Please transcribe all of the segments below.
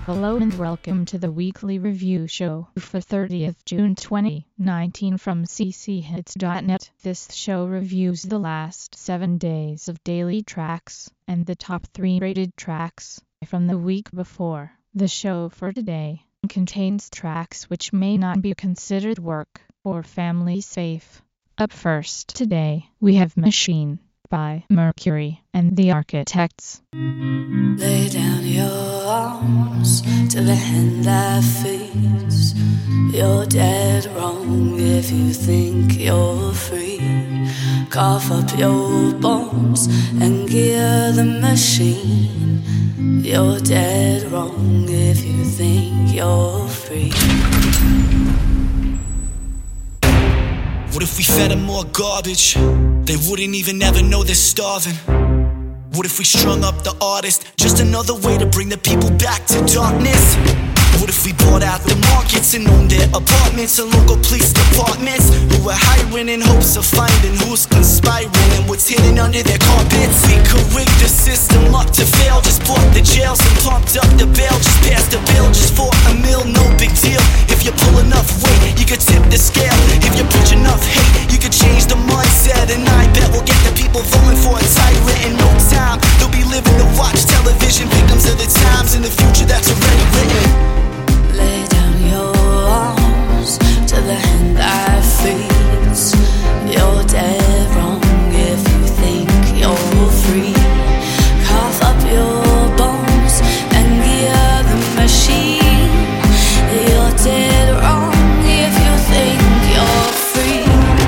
Hello and welcome to the weekly review show for 30th June 2019 from cchits.net. This show reviews the last 7 days of daily tracks and the top 3 rated tracks from the week before. The show for today contains tracks which may not be considered work or family safe. Up first today, we have Machine by Mercury and the Architects. Lay down your arms to the hand that feeds. You're dead wrong if you think you're free. Cough up your bones and gear the machine. You're dead wrong if you think you're free. What if we fed them more garbage? They wouldn't even ever know they're starving. What if we strung up the artist? Just another way to bring the people back to darkness. What if we bought out the markets and owned their apartments and local police departments who were hiring in hopes of finding who's conspiring and what's hidden under their carpets? We could rig the system up to fail. Just bought the jails and pumped up the bail. Just passed the bill just for a meal, no big deal. If you pull enough weight, you could tip the scale. If you preach enough hate, you could change the mindset. And I bet we'll get the people voting for a tyrant in no time. They'll be living to watch television, victims of the times in the future that's already written. Lay down your arms to the hand that feeds. You're dead wrong if you think you're free. Cough up your bones and gear the machine. You're dead wrong if you think you're free.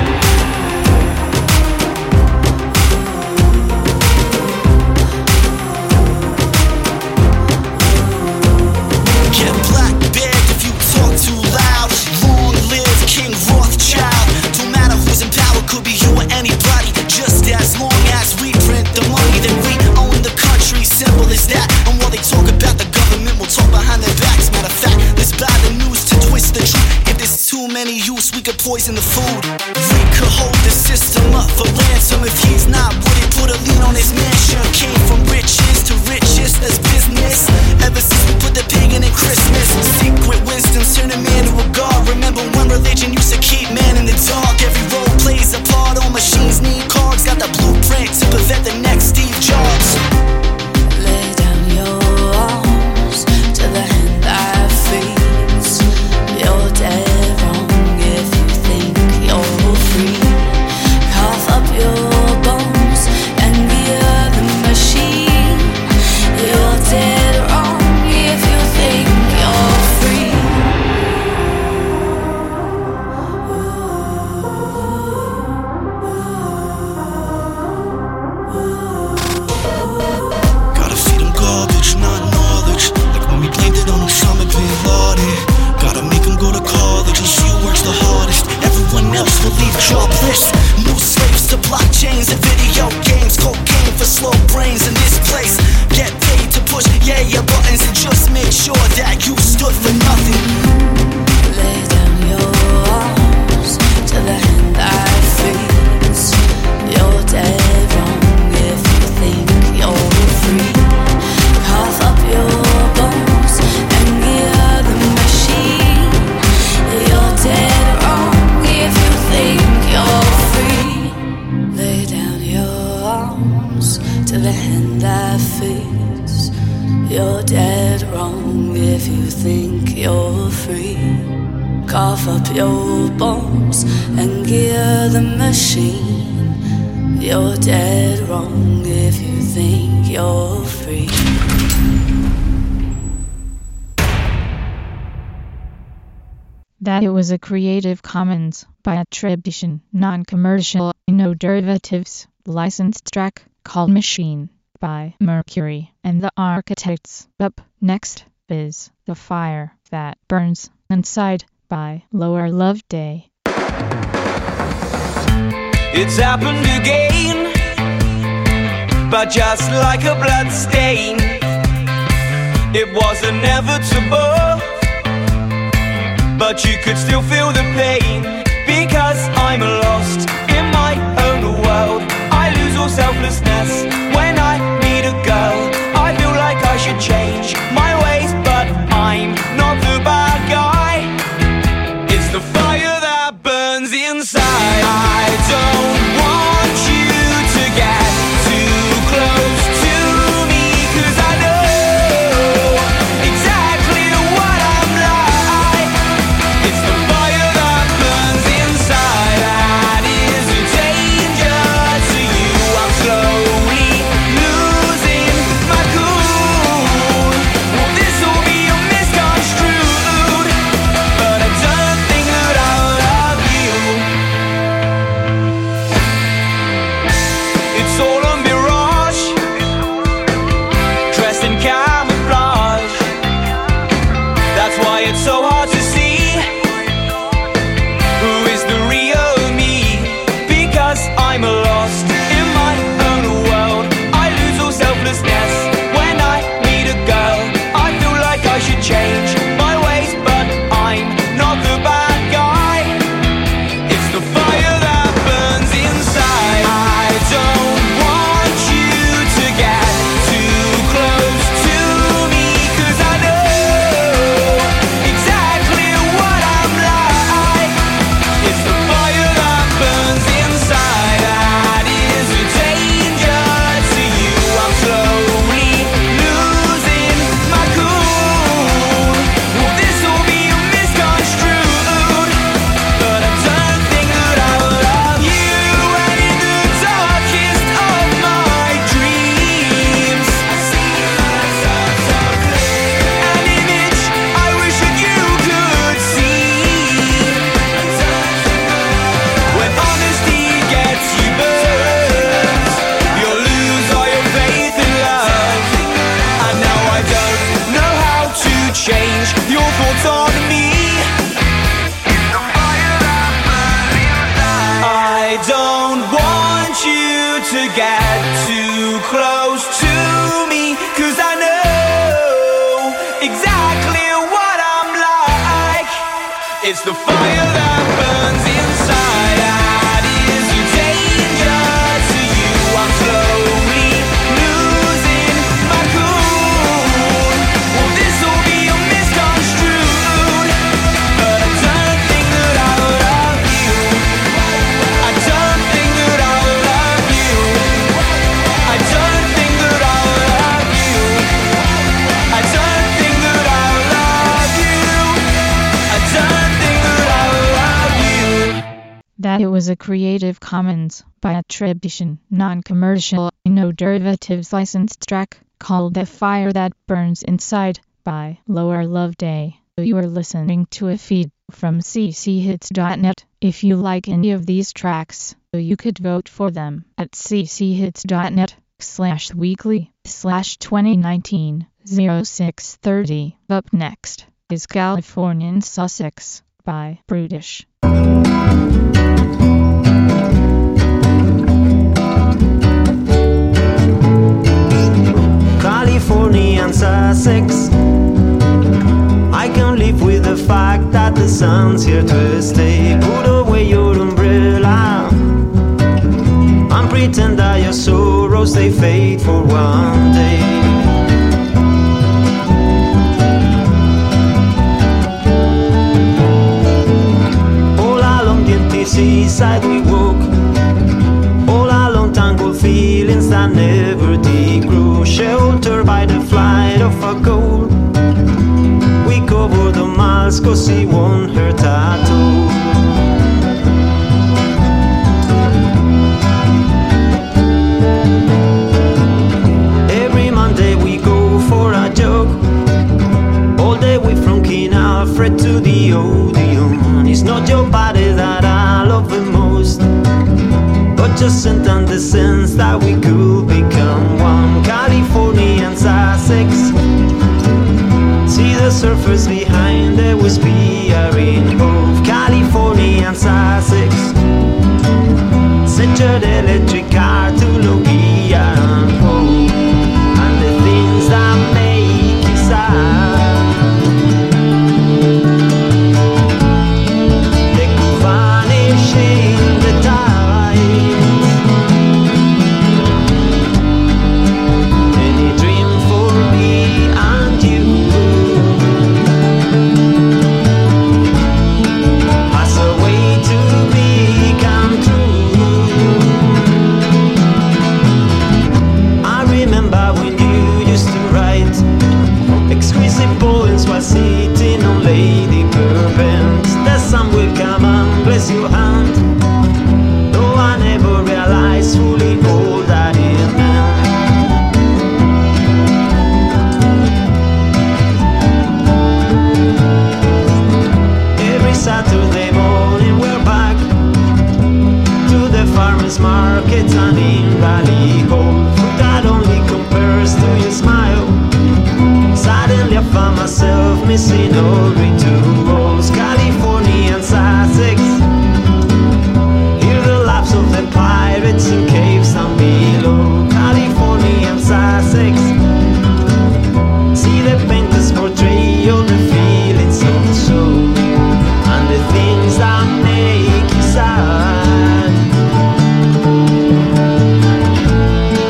Get black bagged if you talk too loud. Long live King Rothschild. Don't matter who's in power, could be you or anybody. Just as long as we print the money, then we own the country. Simple as that. And while they talk about the government, we'll talk behind their backs. Matter of fact, let's buy the news to twist the truth. If there's too many use, we could poison the food. We could hold the system up for ransom. If he's not, would it put a lien on his mansion? Came from riches to richest, that's business. Ever since we put the pagan in Christmas, secret wisdom's turn a man to a god. Remember when religion used to keep man in the dark? Every role plays a part, all machines need cards. Got the blueprint to prevent the next Steve Jobs. Lay down your arms to the hand that feeds. You're dead wrong if you think you're free. Cough up your bones and gear the machine. You're dead wrong if you think you're free. Gotta feed them garbage, not knowledge. Like when we blamed it on Osama bin Laden. Gotta make them go to college and she works the hardest. Everyone else will leave jobless. New slaves to blockchains and video games. Cocaine for slow brains in this place. Get paid to push your buttons and just make sure that you stood for nothing. Lay down your arms to the hand that feeds. You're dead wrong if you think you're free. Cough up your bones and gear the machine. You're dead wrong if you think you're free. Lay down your arms to the hand that feeds. You're dead wrong if you think you're free. Cough up your bones and gear the machine. You're dead wrong if you think you're free. That it was a Creative Commons by attribution, non-commercial, no derivatives, licensed track called Machine by Mercury and the Architects. Up next is The Fire That Burns Inside by Lower Love Day. It's happened again, but just like a blood stain. It was inevitable, but you could still feel the pain. Because I'm lost in my own world, I lose all selflessness when I meet a girl. I feel like I should change my ways, but you to get too close to me, 'cause I know exactly what I'm like. It's the fire that burns inside. That is the danger to you. I'm slowly losing my cool. Well, this'll be a misconstrued, but I don't think that I love you. I don't think that I love you. I don't think that I love you. I don't think that I love you. I don't think that I love you. That it was a Creative Commons by attribution, non-commercial, no derivatives licensed track called The Fire That Burns Inside by Lower Love Day. You are listening to a feed from cchits.net. If you like any of these tracks, you could vote for them at cchits.net/weekly/2019-0630. Up next is Californian Sussex by Brutish. Californian Sussex, I can live with the fact that the sun's here to stay. Put away your umbrella and pretend that your sorrows they fade for one day. All along the empty seaside we walk, all along tangled feelings that never did grow. Sheltered by the flight of a goal, we cover the miles 'cause he won't hurt at all. Every Monday we go for a jog, all the way from King Alfred to the Odeon. It's not your body that I love the most, but just in the sense that we could become one. Californian Sussex, see the surface behind the wispy rainbow. Californian Sussex, set your electric car to low gear and hope, and the things that make you sad, they could vanish in the tide. Any dream for me and you has a way to become true. I remember when you used to write exquisite poems while sitting on Lady Bourbons. The sun will come and bless your hand, though I never realized fully all that it meant. Every Saturday morning we're back to the farmers markets and in Rally Hall. Food that only compares to your smile. Suddenly I found myself missing all rituals. Californian Sussex, hear the laughs of the pirates in caves down below. Californian Sussex, see the painters portray all the feelings of the soul, and the things that make you sad.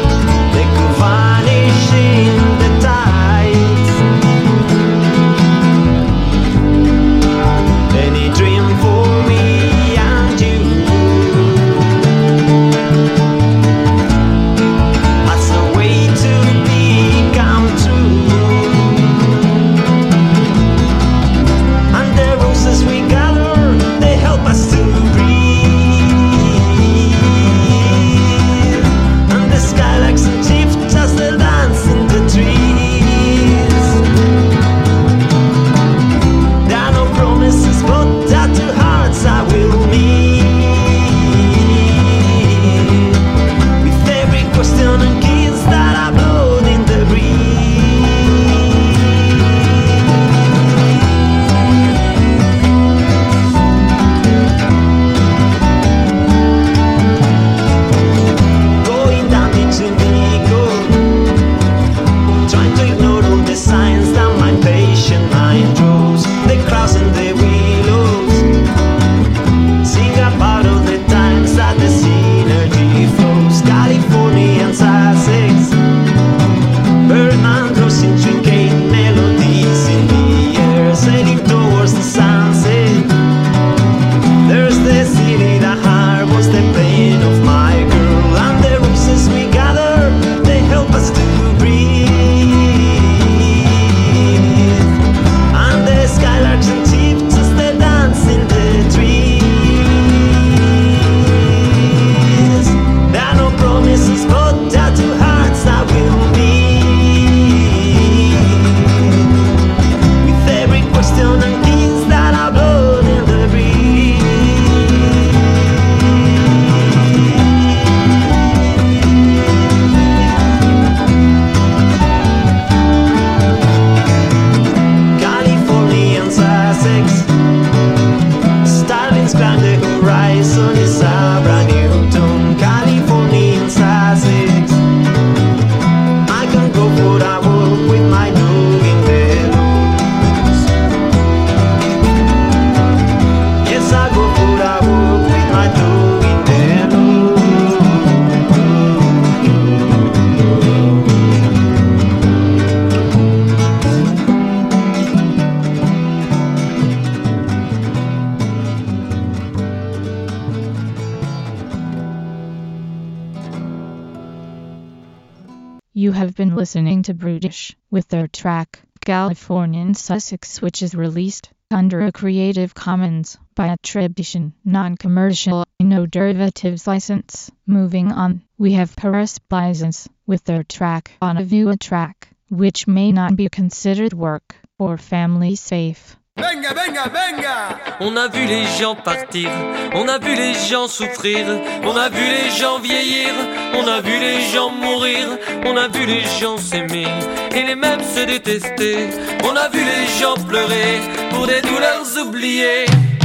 You have been listening to Brutish with their track Californian Sussex, which is released under a Creative Commons by attribution, non-commercial, no derivatives license. Moving on, we have Paris Bisons with their track On a View, a track which may not be considered work or family safe. Venga, venga, venga! On a vu les gens partir, on a vu les gens souffrir, on a vu les gens vieillir, on a vu les gens mourir, on a vu les gens s'aimer et les mêmes se détester. On a vu les gens pleurer pour des douleurs oubliées.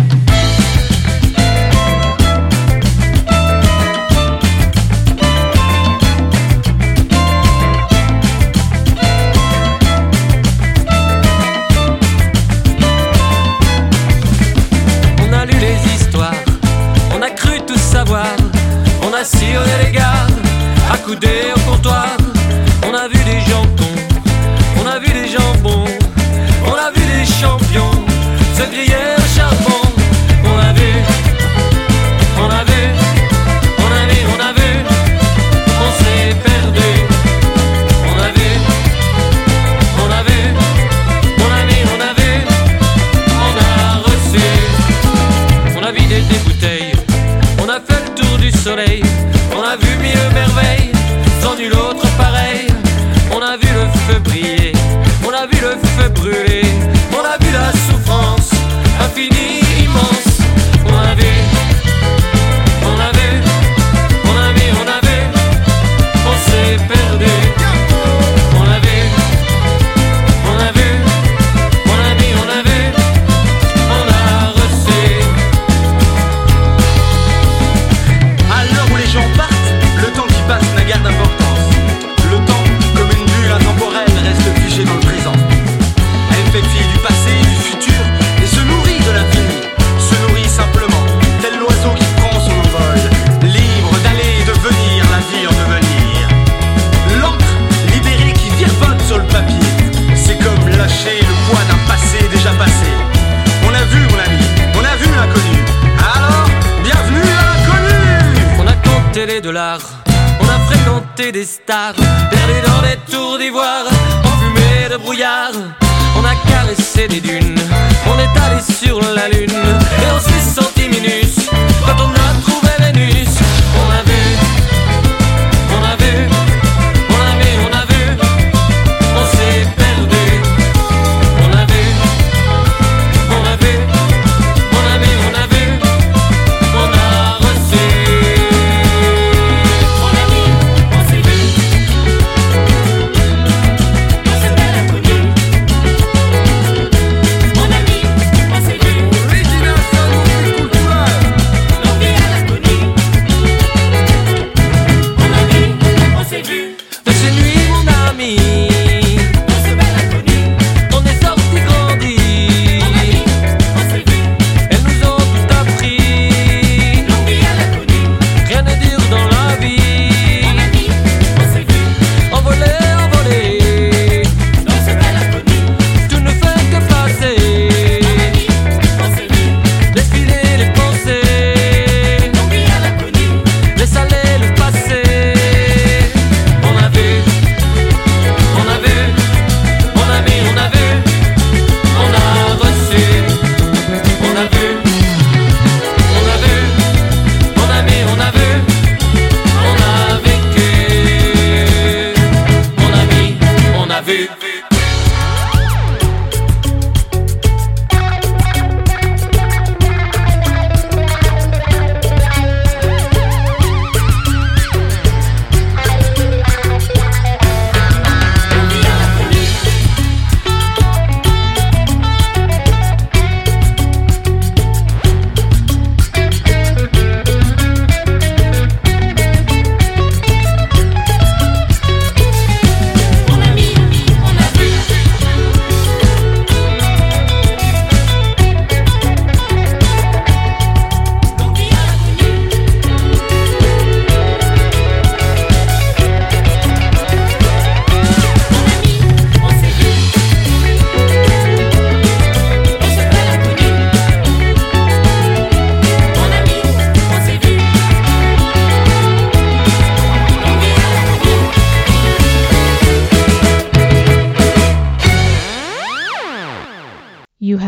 On a cru tout savoir, on a sillonné les gares, accoudés au comptoir. On a vu des gens cons, on a vu des gens bons, on a vu des champions se griller au charbon. On a vu, on a vu, on a vu, on a vu, on s'est perdu. On a vu, on a vu, on a vu, on a vu, on a reçu. On a vidé des bouteilles, on a fait le tour du soleil, on a vu mille merveilles, sans nul autre pareil. On a vu le feu briller, on a vu le feu brûler, on a vu la souffrance infinie, immense. On a vu, on a vu, on a vu, on a vu, on s'est perdu. On a vu, on a vu, on a vu, on a vu, on a reçu. À l'heure où les gens partent, le temps qui passe n'a guère d'importance. Le temps, comme une bulle intemporelle, reste figé dans le présent. Elle fait fi du passé, du futur, et se nourrit de l'infini. Se nourrit simplement, tel l'oiseau qui prend son envol, libre d'aller et de venir, la vie en devenir. L'encre libérée qui virevolte sur le papier, c'est comme lâcher le poids d'un passé déjà passé. On a vu mon ami, on a vu l'inconnu. Alors, bienvenue à l'inconnu. On a compté les dollars, on a fréquenté des stars, perdu dans des tours d'ivoire, enfumé de brouillard. On a caressé des dunes, on est allé sur la lune, et on s'est senti minus quand on a trouvé Vénus. On a vu, on a vu, on a vu, on a vu, on s'est perdu. On a vu, on a vu, on a vu, on a vu, on a reçu. On a vu, on s'est vu, on s'est bien inconnu. On a vu, on s'est vu, Original Salon Cultural.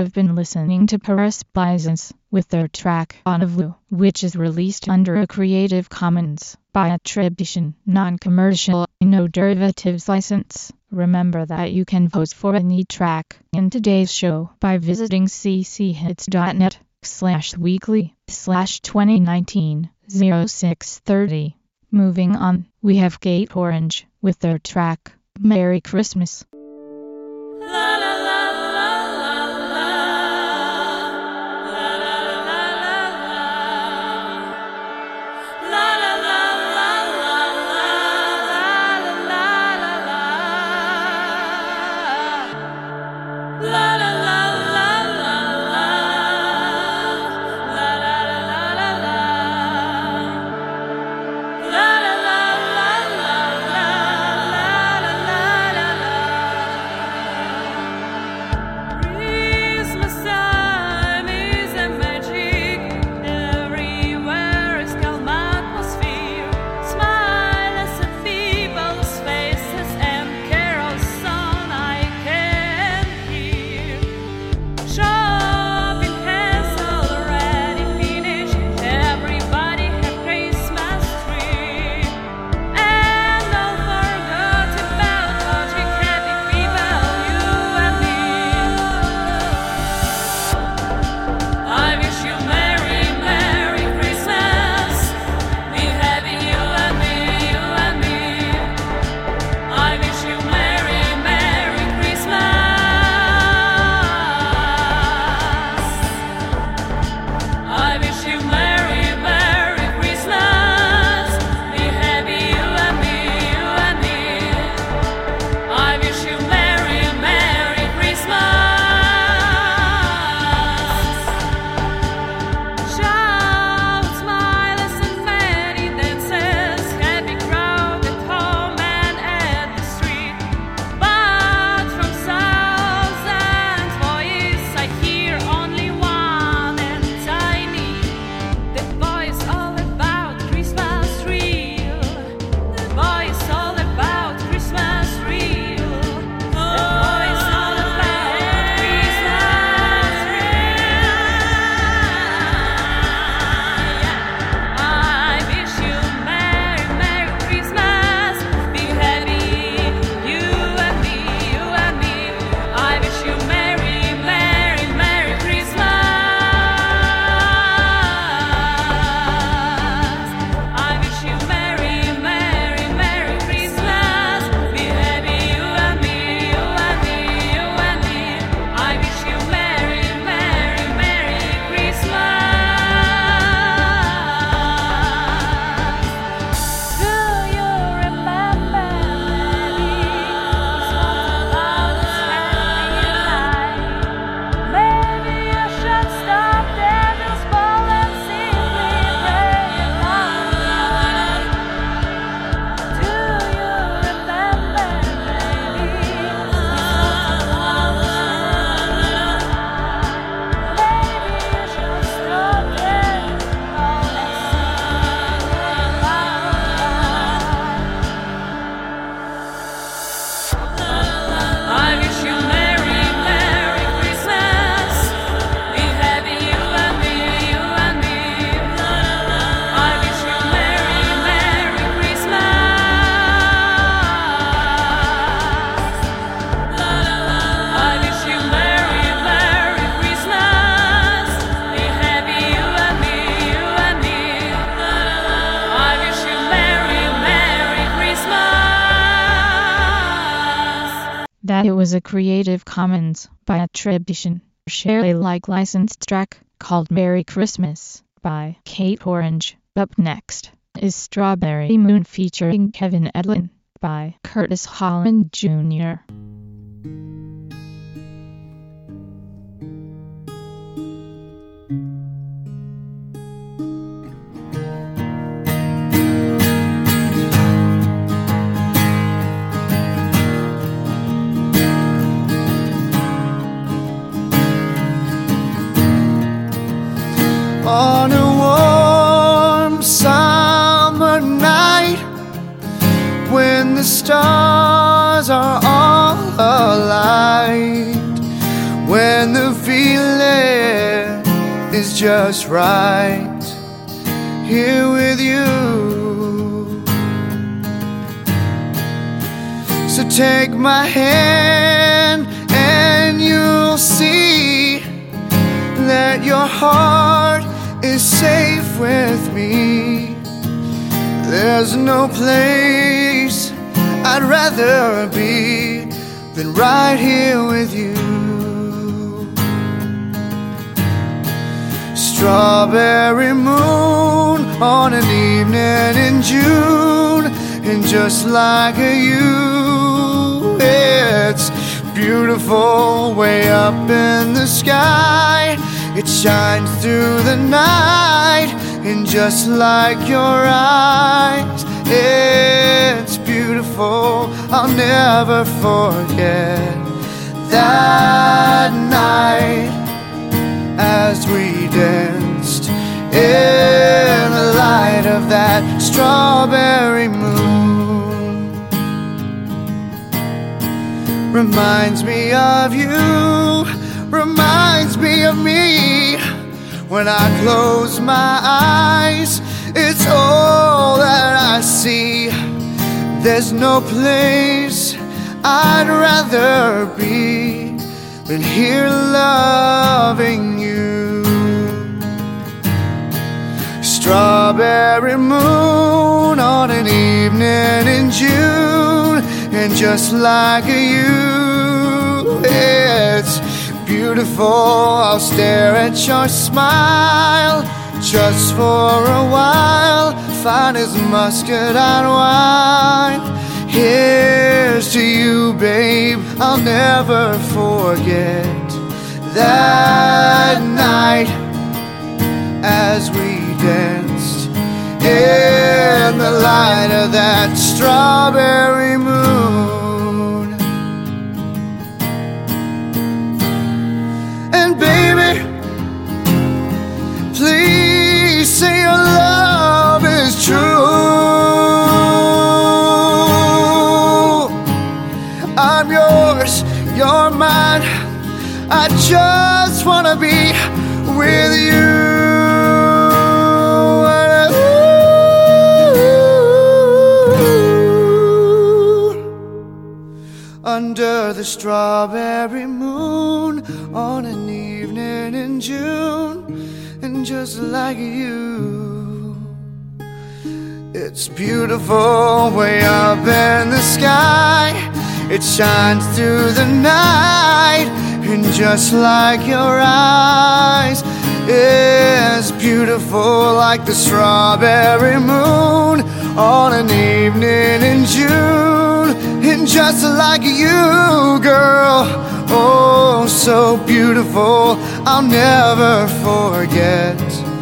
have been listening to Paris Bisons with their track On a View, which is released under a Creative Commons by attribution, non-commercial, no derivatives license. Remember that you can vote for any track in today's show by visiting cchits.net/weekly/2019-0630. Moving on, we have Gate Orange with their track Merry Christmas. That it was a Creative Commons by attribution, share Alike licensed track called Merry Christmas by Gate Orange. Up next is Strawberry Moon featuring Kevin Edlin by Curtis Holland Jr. On a warm summer night, when the stars are all alight, when the feeling is just right here with you. So take my hand and you'll see that your heart is safe with me. There's no place I'd rather be than right here with you. Strawberry moon on an evening in June, and just like you, it's beautiful way up in the sky. It shines through the night, and just like your eyes, it's beautiful. I'll never forget that night as we danced in the light of that strawberry moon. Reminds me of you, reminds me of me. When I close my eyes, it's all that I see. There's no place I'd rather be than here loving you. Strawberry moon on an evening in June, and just like you, it's beautiful. I'll stare at your smile just for a while, fine as muscadine wine. Here's to you, babe, I'll never forget that night as we danced in the light of that strawberry moon. And baby, please say your love is true. I'm yours, you're mine. I just wanna be with you. Under the strawberry moon on an evening in June, and just like you, it's beautiful way up in the sky. It shines through the night, and just like your eyes, it's beautiful like the strawberry moon on an evening in June. And just like you, girl, oh, so beautiful. I'll never forget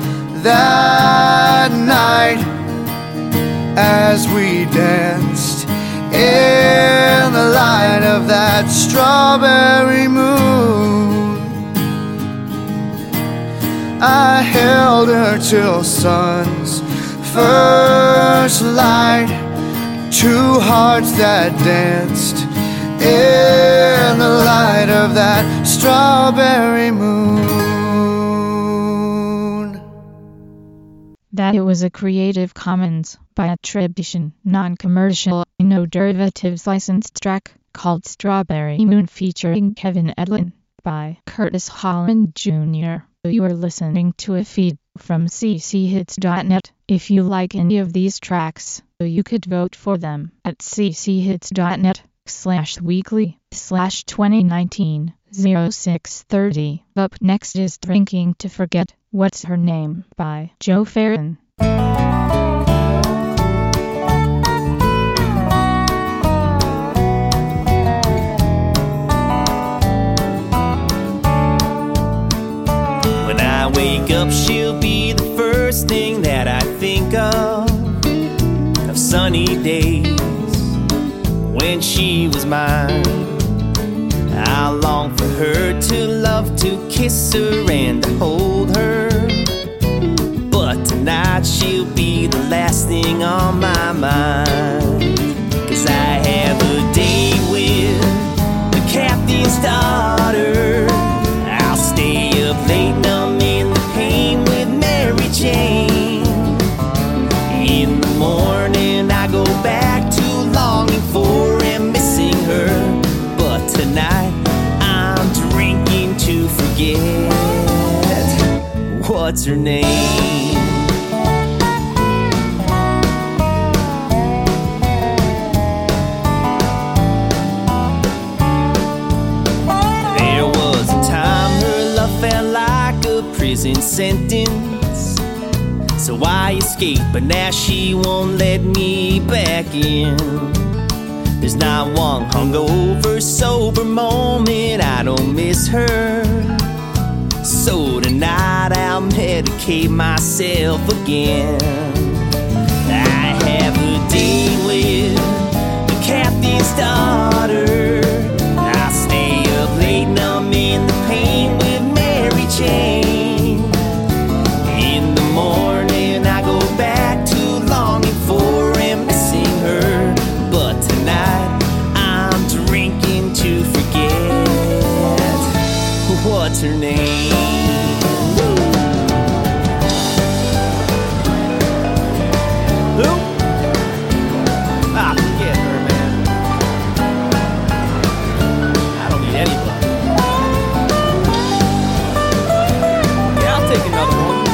that night as we danced in the light of that strawberry moon. I held her till sun's first light, two hearts that danced in the light of that strawberry moon. That it was a Creative Commons by attribution, non-commercial, no derivatives licensed track called Strawberry Moon featuring Kevin Edlin by Curtis Holland Jr. You are listening to a feed from cchits.net. If you like any of these tracks, you could vote for them at cchits.net/weekly/2019-0630. Up next is Drinking to Forget What's Her Name by Joe Farron. When I wake up, she'll be the first thing that I think of sunny days when she was mine. I long for her to love, to kiss her and to hold her, but tonight she'll be the last thing on my mind. 'Cause I have a date with the captain's daughter. I'll stay what's her name? There was a time her love felt like a prison sentence, so I escaped, but now she won't let me back in. There's not one hungover, sober moment I don't miss her. So tonight I'll medicate myself again. I have a date with the captain's daughter. I stay up late numbing the pain with Mary Jane. In the morning I go back to longing for and missing her. But tonight I'm drinking to forget. What's her name? Who? Ah, forget her, man. I don't need any blood. Yeah, I'll take another one.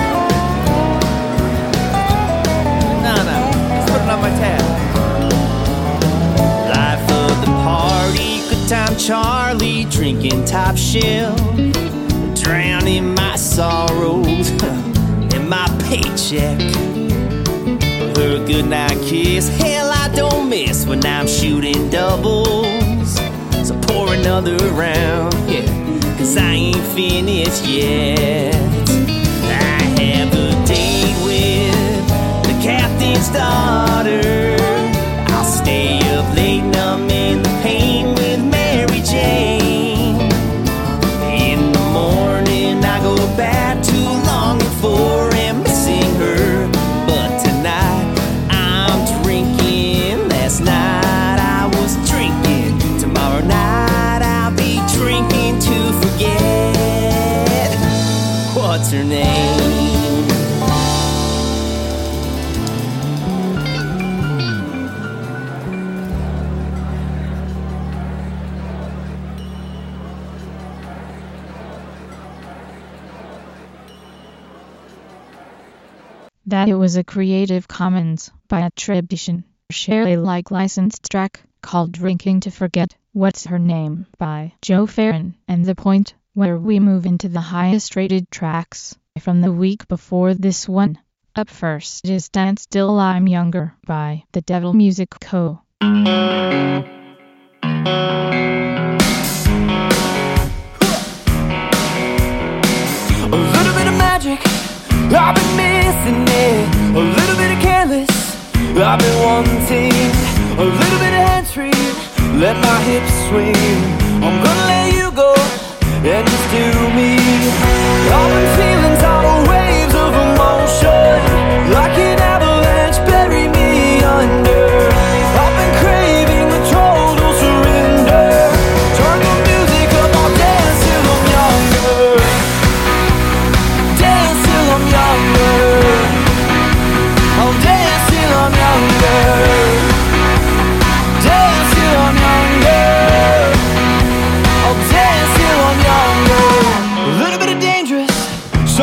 No, let's put it on my tab. Life of the party, good time Charlie, drinking top shelf, drowning my sorrows in my paycheck. Her goodnight kiss, hell I don't miss when I'm shooting doubles. So pour another round, yeah, cause I ain't finished yet. I have a date with the captain's daughter. I'll stay up late numbing the pain with Mary Jane. In the morning I go back to longing for and missing her. But tonight I'm drinking. Last night I was drinking. Tomorrow night I'll be drinking to forget. What's her name? That it was a Creative Commons by attribution, share Alike licensed track called Drinking to Forget, What's Her Name by Joe Farron, and the point where we move into the highest rated tracks from the week before this one. Up first is Dance Still I'm Younger by The Devil Music Co. A little bit of magic, I've been missing it. A little bit of careless, I've been wanting. A little bit of hands-free, let my hips swing. I'm gonna let you go and just do me. All the feelings are waves of emotion, like an avalanche bury me under. I've been craving the total surrender. Turn the music up, I'll dance till I'm younger. Dance till I'm younger. I'll dance till I'm younger. Dance till I'm younger. I'll dance till I'm younger. A little bit of dangerous,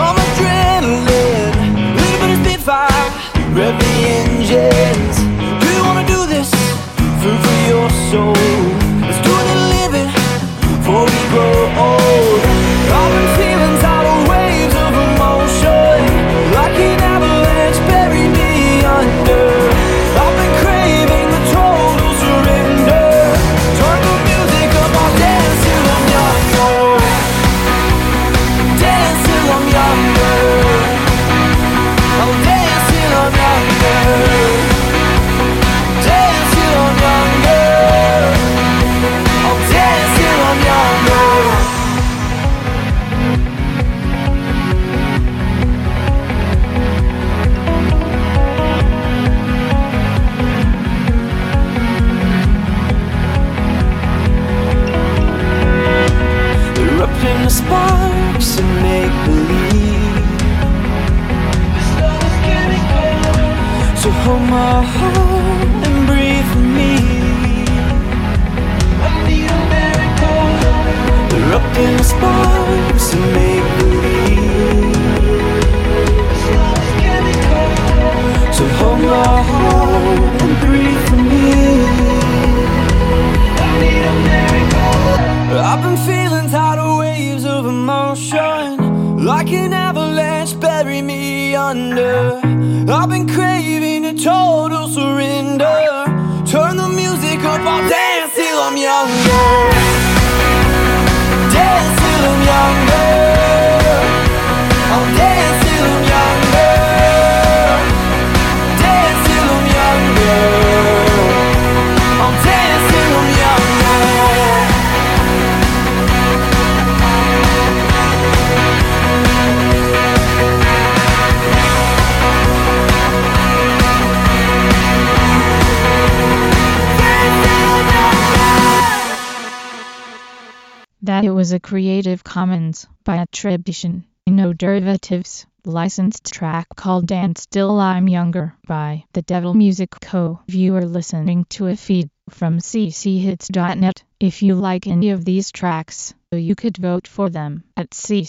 that it was a Creative Commons by attribution, no derivatives, licensed track called And Still I'm Younger by The Devil Music Co. You are listening to a feed from cchits.net. If you like any of these tracks, you could vote for them at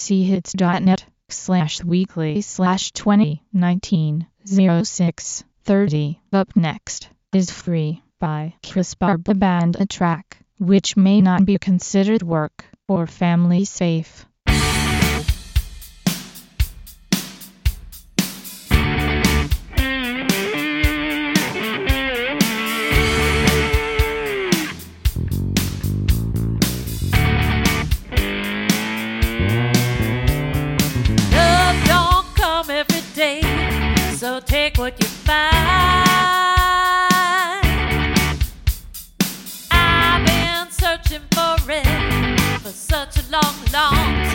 cchits.net/weekly/2019-06-30. Up next is Free by Chris Barba Band, a track which may not be considered work or family safe. So take what you find. I've been searching for it for such a long, long time.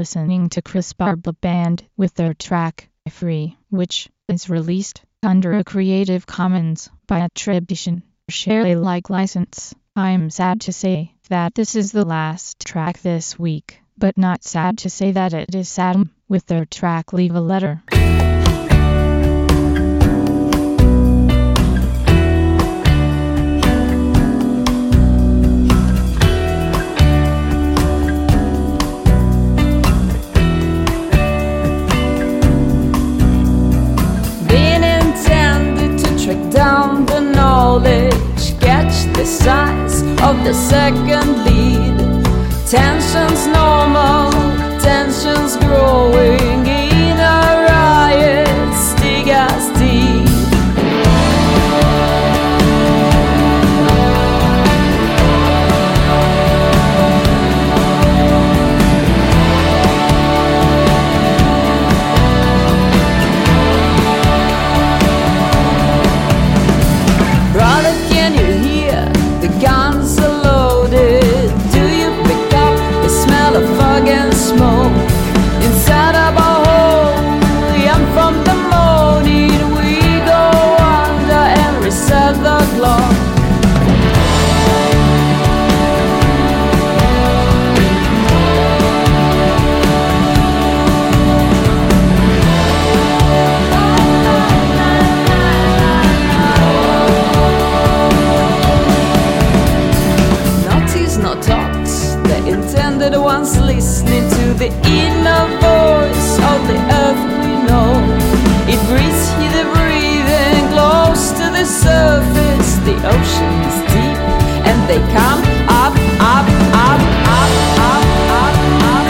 listening to Chris Barba Band with their track Free, which is released under a Creative Commons by attribution, share Alike license. I'm sad to say that this is the last track this week, but not sad to say that it is Saddam with their track Leave a Letter. Down the knowledge, catch the signs of the second lead. Tensions normal, tensions growing in a riot, stick as deep. Brother, can you hear the guns are loaded? Do you pick up the smell of fog and smoke? Inside of our home, and from the morning we go under and reset the clock. Intended ones listening to the inner voice of the earth we know. It breathes here the breathing close to the surface. The ocean is deep and they come up, up, up, up, up, up, up,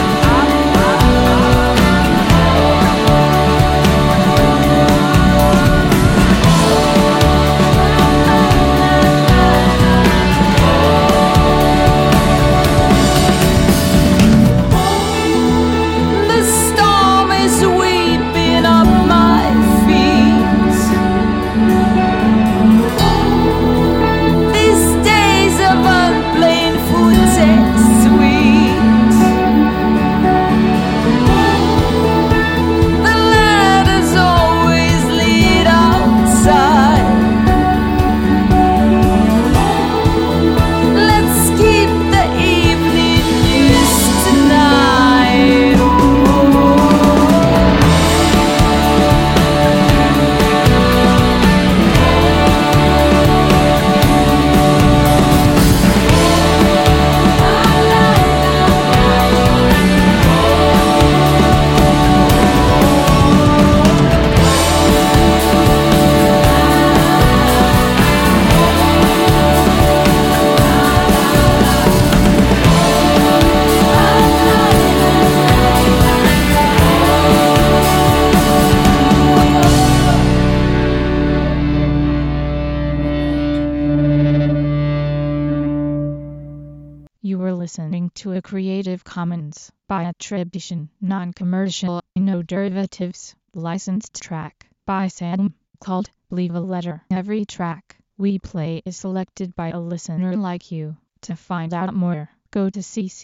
listening to a Creative Commons by attribution, non-commercial, no derivatives, licensed track by Saddam called Leave a Letter. Every track we play is selected by a listener like you. To find out more, go to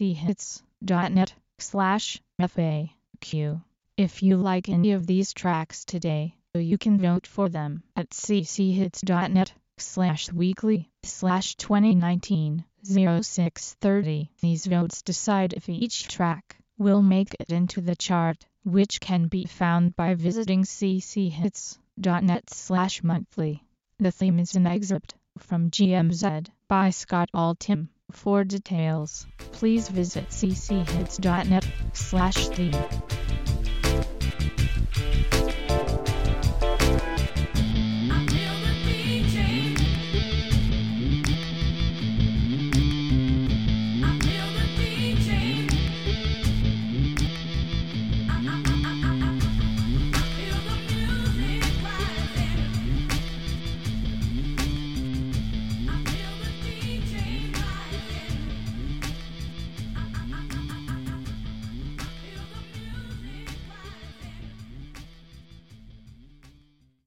cchits.net/FAQ. If you like any of these tracks today, you can vote for them at cchits.net/weekly/2019-0630. These votes decide if each track will make it into the chart, which can be found by visiting cchits.net/monthly. The theme is an excerpt from GMZ by Scott Altham. For details, please visit cchits.net/theme.